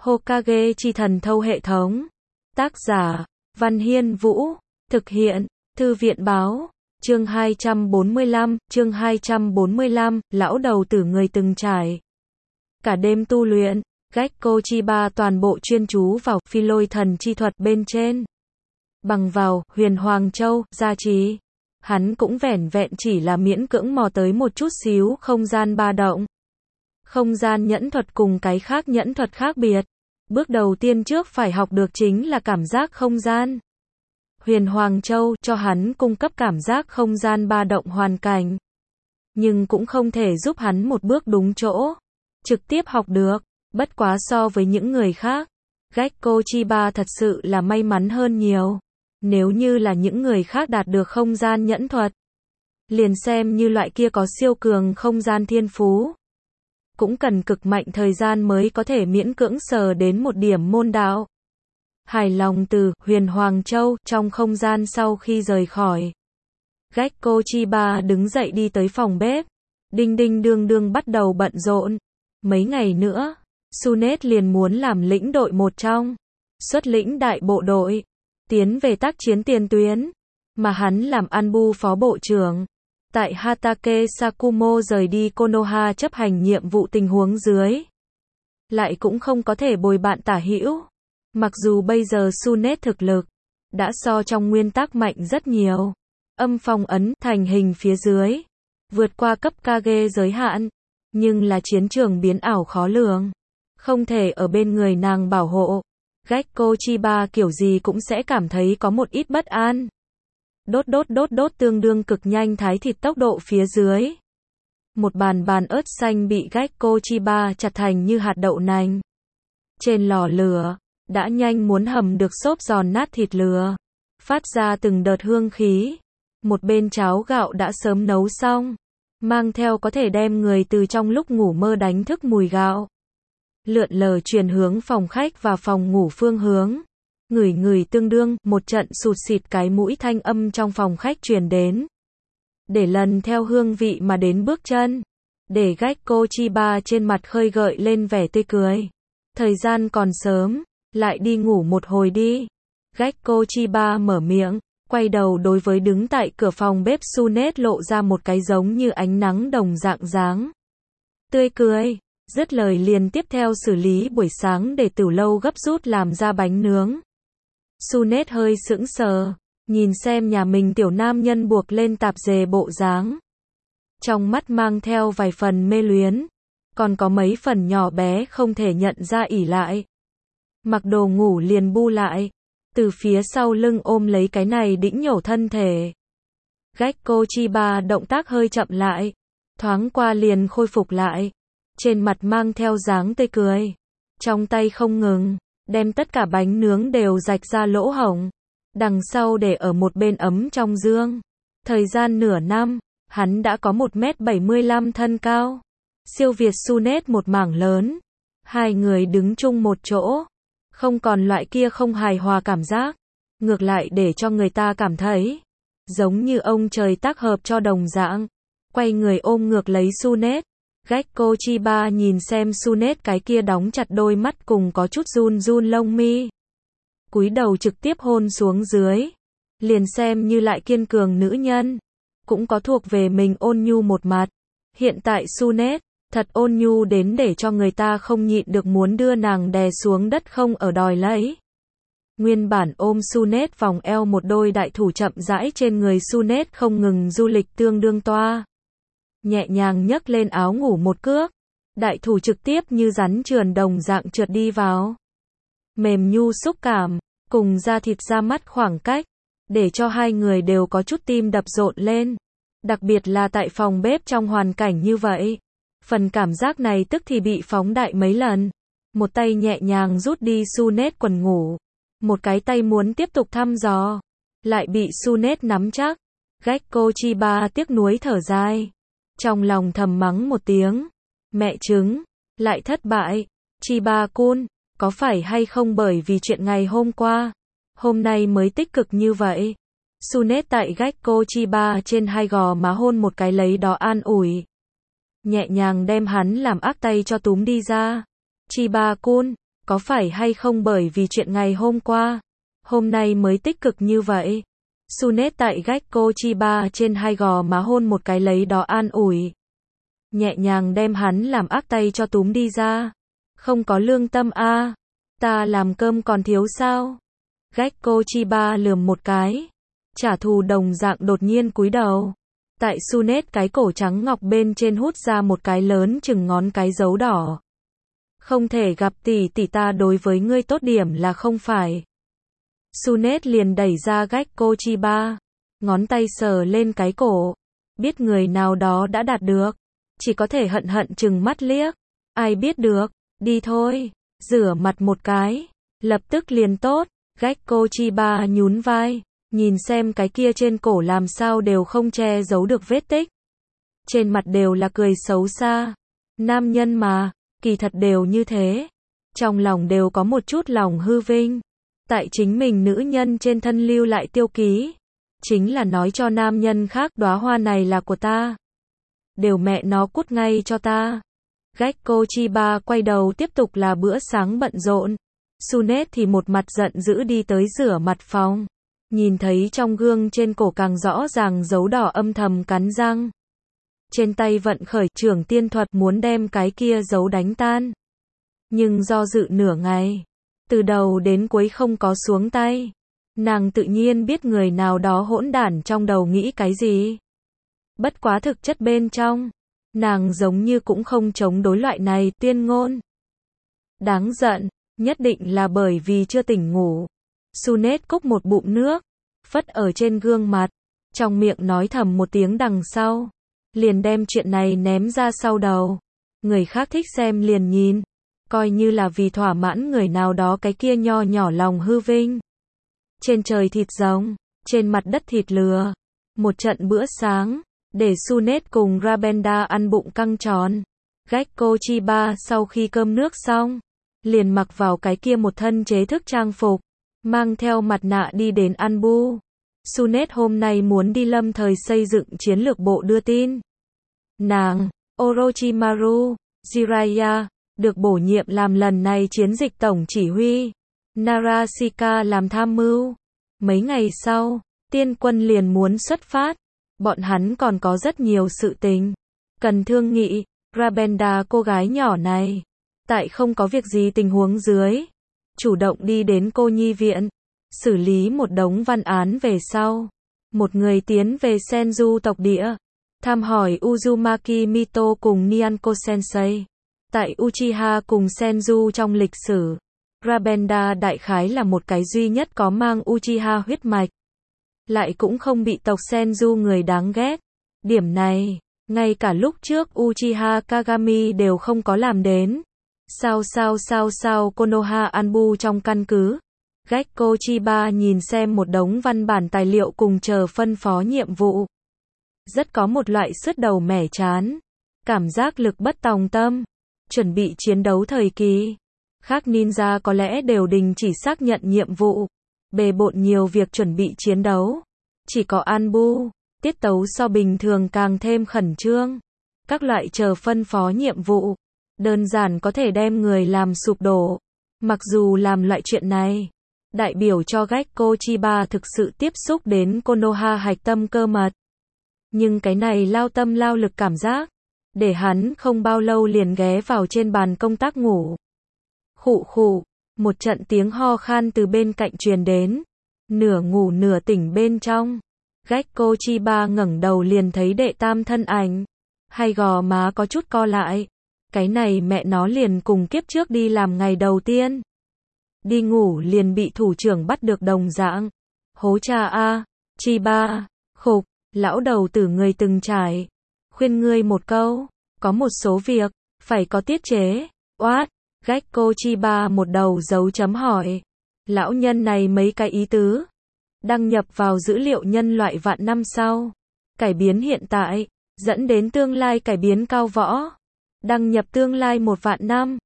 Hokage chi thần thâu hệ thống. Tác giả, Văn Hiên Vũ. Thực hiện, Thư viện báo. Chương 245, lão đầu tử người từng trải. Cả đêm tu luyện, Gekko Chiba toàn bộ chuyên chú vào phi lôi thần chi thuật bên trên. Bằng vào Huyền Hoàng Châu, gia trì. Hắn cũng vẻn vẹn chỉ là miễn cưỡng mò tới một chút xíu không gian ba động. Không gian nhẫn thuật cùng cái khác nhẫn thuật khác biệt. Bước đầu tiên trước phải học được chính là cảm giác không gian. Huyền Hoàng Châu cho hắn cung cấp cảm giác không gian ba động hoàn cảnh. Nhưng cũng không thể giúp hắn một bước đúng chỗ. Trực tiếp học được. Bất quá so với những người khác, Gekko Chiba thật sự là may mắn hơn nhiều. Nếu như là những người khác đạt được không gian nhẫn thuật, liền xem như loại kia có siêu cường không gian thiên phú, cũng cần cực mạnh thời gian mới có thể miễn cưỡng sờ đến một điểm môn đạo. Hài lòng từ Huyền Hoàng Châu trong không gian sau khi rời khỏi, Gekko Chiba đứng dậy đi tới phòng bếp. Đinh đinh đương đương bắt đầu bận rộn. Mấy ngày nữa, Tsunade liền muốn làm lĩnh đội một trong, xuất lĩnh đại bộ đội, tiến về tác chiến tiền tuyến, mà hắn làm Anbu phó bộ trưởng. Tại Hatake Sakumo rời đi Konoha chấp hành nhiệm vụ tình huống dưới, lại cũng không có thể bồi bạn tả hữu. Mặc dù bây giờ Tsunade thực lực đã so trong nguyên tắc mạnh rất nhiều, âm phong ấn thành hình phía dưới, vượt qua cấp Kage giới hạn, nhưng là chiến trường biến ảo khó lường, không thể ở bên người nàng bảo hộ. Gekko Chiba kiểu gì cũng sẽ cảm thấy có một ít bất an. Đốt tương đương cực nhanh thái thịt tốc độ phía dưới. Một bàn ớt xanh bị Gekko Chiba chặt thành như hạt đậu nành. Trên lò lửa, đã nhanh muốn hầm được xốp giòn nát thịt lừa, phát ra từng đợt hương khí. Một bên cháo gạo đã sớm nấu xong, mang theo có thể đem người từ trong lúc ngủ mơ đánh thức mùi gạo. Lượn lờ truyền hướng phòng khách và phòng ngủ phương hướng. Ngửi tương đương, một trận sụt xịt cái mũi thanh âm trong phòng khách truyền đến. Để lần theo hương vị mà đến bước chân, để Gekko Chiba trên mặt khơi gợi lên vẻ tươi cười. Thời gian còn sớm, lại đi ngủ một hồi đi. Gekko Chiba mở miệng, quay đầu đối với đứng tại cửa phòng bếp Tsunade lộ ra một cái giống như ánh nắng đồng dạng dáng tươi cười. Dứt lời liền tiếp theo xử lý buổi sáng để Tửu Lâu gấp rút làm ra bánh nướng. Tsunade hơi sững sờ, nhìn xem nhà mình tiểu nam nhân buộc lên tạp dề bộ dáng. Trong mắt mang theo vài phần mê luyến, còn có mấy phần nhỏ bé không thể nhận ra ỉ lại. Mặc đồ ngủ liền bu lại, từ phía sau lưng ôm lấy cái này đĩnh nhổ thân thể. Gekko Chiba động tác hơi chậm lại, thoáng qua liền khôi phục lại. Trên mặt mang theo dáng tươi cười, trong tay không ngừng đem tất cả bánh nướng đều rạch ra lỗ hổng, đằng sau để ở một bên ấm trong dương. Thời gian nửa năm, hắn đã có 1m75 thân cao, siêu việt Tsunade một mảng lớn. Hai người đứng chung một chỗ, không còn loại kia không hài hòa cảm giác, ngược lại để cho người ta cảm thấy giống như ông trời tác hợp cho đồng dạng. Quay người ôm ngược lấy Tsunade. Gekko Chiba nhìn xem Tsunade cái kia đóng chặt đôi mắt cùng có chút run lông mi, cúi đầu trực tiếp hôn xuống dưới. Liền xem như lại kiên cường nữ nhân, cũng có thuộc về mình ôn nhu một mặt. Hiện tại Tsunade thật ôn nhu đến để cho người ta không nhịn được muốn đưa nàng đè xuống đất không ở đòi lấy. Nguyên bản ôm Tsunade vòng eo một đôi đại thủ chậm rãi trên người Tsunade không ngừng du lịch tương đương toa. Nhẹ nhàng nhấc lên áo ngủ một cước, đại thủ trực tiếp như rắn trườn đồng dạng trượt đi vào. Mềm nhu xúc cảm, cùng da thịt ra mắt khoảng cách, để cho hai người đều có chút tim đập rộn lên. Đặc biệt là tại phòng bếp trong hoàn cảnh như vậy. Phần cảm giác này tức thì bị phóng đại mấy lần. Một tay nhẹ nhàng rút đi Tsunade quần ngủ. Một cái tay muốn tiếp tục thăm dò, lại bị Tsunade nắm chắc. Gekko Chiba tiếc nuối thở dài. Trong lòng thầm mắng một tiếng, mẹ trứng, lại thất bại. Chiba-kun, có phải hay không bởi vì chuyện ngày hôm qua, hôm nay mới tích cực như vậy? Tsunade tại Gekko Chiba trên hai gò má hôn một cái lấy đó an ủi. Nhẹ nhàng đem hắn làm ác tay cho túm đi ra. Chiba-kun, Có phải hay không bởi vì chuyện ngày hôm qua, hôm nay mới tích cực như vậy? Sunet tại Gecko Chiba trên hai gò má hôn một cái lấy đó an ủi. Nhẹ nhàng đem hắn làm ác tay cho túm đi ra. Không có lương tâm a, ta làm cơm còn thiếu sao? Gecko Chiba lườm một cái. Trả thù đồng dạng đột nhiên cúi đầu. Tại Sunet cái cổ trắng ngọc bên trên hút ra một cái lớn chừng ngón cái dấu đỏ. Không thể gặp tỷ tỷ ta đối với ngươi tốt điểm là không phải. Sunet liền đẩy ra Gecko Chiba. Ngón tay sờ lên cái cổ. Biết người nào đó đã đạt được. Chỉ có thể hận hận chừng mắt liếc. Ai biết được, đi thôi, rửa mặt một cái. Lập tức liền tốt. Gecko Chiba nhún vai. Nhìn xem cái kia trên cổ làm sao đều không che giấu được vết tích. Trên mặt đều là cười xấu xa. Nam nhân mà, kỳ thật đều như thế. Trong lòng đều có một chút lòng hư vinh. Tại chính mình nữ nhân trên thân lưu lại tiêu ký. Chính là nói cho nam nhân khác đóa hoa này là của ta. Đều mẹ nó cút ngay cho ta. Gecko Chiba quay đầu tiếp tục là bữa sáng bận rộn. Sunet thì một mặt giận dữ đi tới rửa mặt phòng. Nhìn thấy trong gương trên cổ càng rõ ràng dấu đỏ âm thầm cắn răng. Trên tay vận khởi trưởng tiên thuật muốn đem cái kia dấu đánh tan. Nhưng do dự nửa ngày. Từ đầu đến cuối không có xuống tay. Nàng tự nhiên biết người nào đó hỗn đản trong đầu nghĩ cái gì. Bất quá thực chất bên trong. Nàng giống như cũng không chống đối loại này tuyên ngôn. Đáng giận, nhất định là bởi vì chưa tỉnh ngủ. Sunet cốc một bụng nước, phất ở trên gương mặt, trong miệng nói thầm một tiếng đằng sau, liền đem chuyện này ném ra sau đầu. Người khác thích xem liền nhìn, coi như là vì thỏa mãn người nào đó cái kia nho nhỏ lòng hư vinh. Trên trời thịt rồng, trên mặt đất thịt lừa, một trận bữa sáng, để Sunet cùng Rabenda ăn bụng căng tròn. Gecko Chiba sau khi cơm nước xong, liền mặc vào cái kia một thân chế thức trang phục. Mang theo mặt nạ đi đến Anbu. Sunet hôm nay muốn đi lâm thời xây dựng chiến lược bộ đưa tin. Nàng, Orochimaru, Jiraiya, được bổ nhiệm làm lần này chiến dịch tổng chỉ huy. Narashika làm tham mưu. Mấy ngày sau, tiên quân liền muốn xuất phát. Bọn hắn còn có rất nhiều sự tình cần thương nghị. Rabenda cô gái nhỏ này, tại không có việc gì tình huống dưới, chủ động đi đến cô nhi viện, xử lý một đống văn án về sau. Một người tiến về Senju tộc địa, thăm hỏi Uzumaki Mito cùng Nyanko Sensei. Tại Uchiha cùng Senju trong lịch sử, Rabenda đại khái là một cái duy nhất có mang Uchiha huyết mạch. Lại cũng không bị tộc Senju người đáng ghét. Điểm này, ngay cả lúc trước Uchiha Kagami đều không có làm đến. Sao Konoha Anbu trong căn cứ. Gecko Chiba nhìn xem một đống văn bản tài liệu cùng chờ phân phó nhiệm vụ. Rất có một loại sứt đầu mẻ chán. Cảm giác lực bất tòng tâm. Chuẩn bị chiến đấu thời kỳ. Khác ninja có lẽ đều đình chỉ xác nhận nhiệm vụ. Bề bộn nhiều việc chuẩn bị chiến đấu. Chỉ có Anbu, tiết tấu so bình thường càng thêm khẩn trương. Các loại chờ phân phó nhiệm vụ. Đơn giản có thể đem người làm sụp đổ. Mặc dù làm loại chuyện này, đại biểu cho Gecko Chiba thực sự tiếp xúc đến Konoha hạch tâm cơ mật. Nhưng cái này lao tâm lao lực cảm giác, để hắn không bao lâu liền ghé vào trên bàn công tác ngủ. Khụ khụ, một trận tiếng ho khan từ bên cạnh truyền đến. Nửa ngủ nửa tỉnh bên trong. Gecko Chiba ngẩng đầu liền thấy đệ tam thân ảnh. Hai gò má có chút co lại. Cái này mẹ nó liền cùng kiếp trước đi làm ngày đầu tiên. Đi ngủ liền bị thủ trưởng bắt được đồng dạng. Hố cha a, Chiba, khục, lão đầu tử người từng trải. Khuyên ngươi một câu, có một số việc, phải có tiết chế. Oát, Gecko Chiba một đầu dấu chấm hỏi. Lão nhân này mấy cái ý tứ. Đăng nhập vào dữ liệu nhân loại vạn năm sau. Cải biến hiện tại, dẫn đến tương lai cải biến cao võ. Đăng nhập tương lai 1 vạn năm.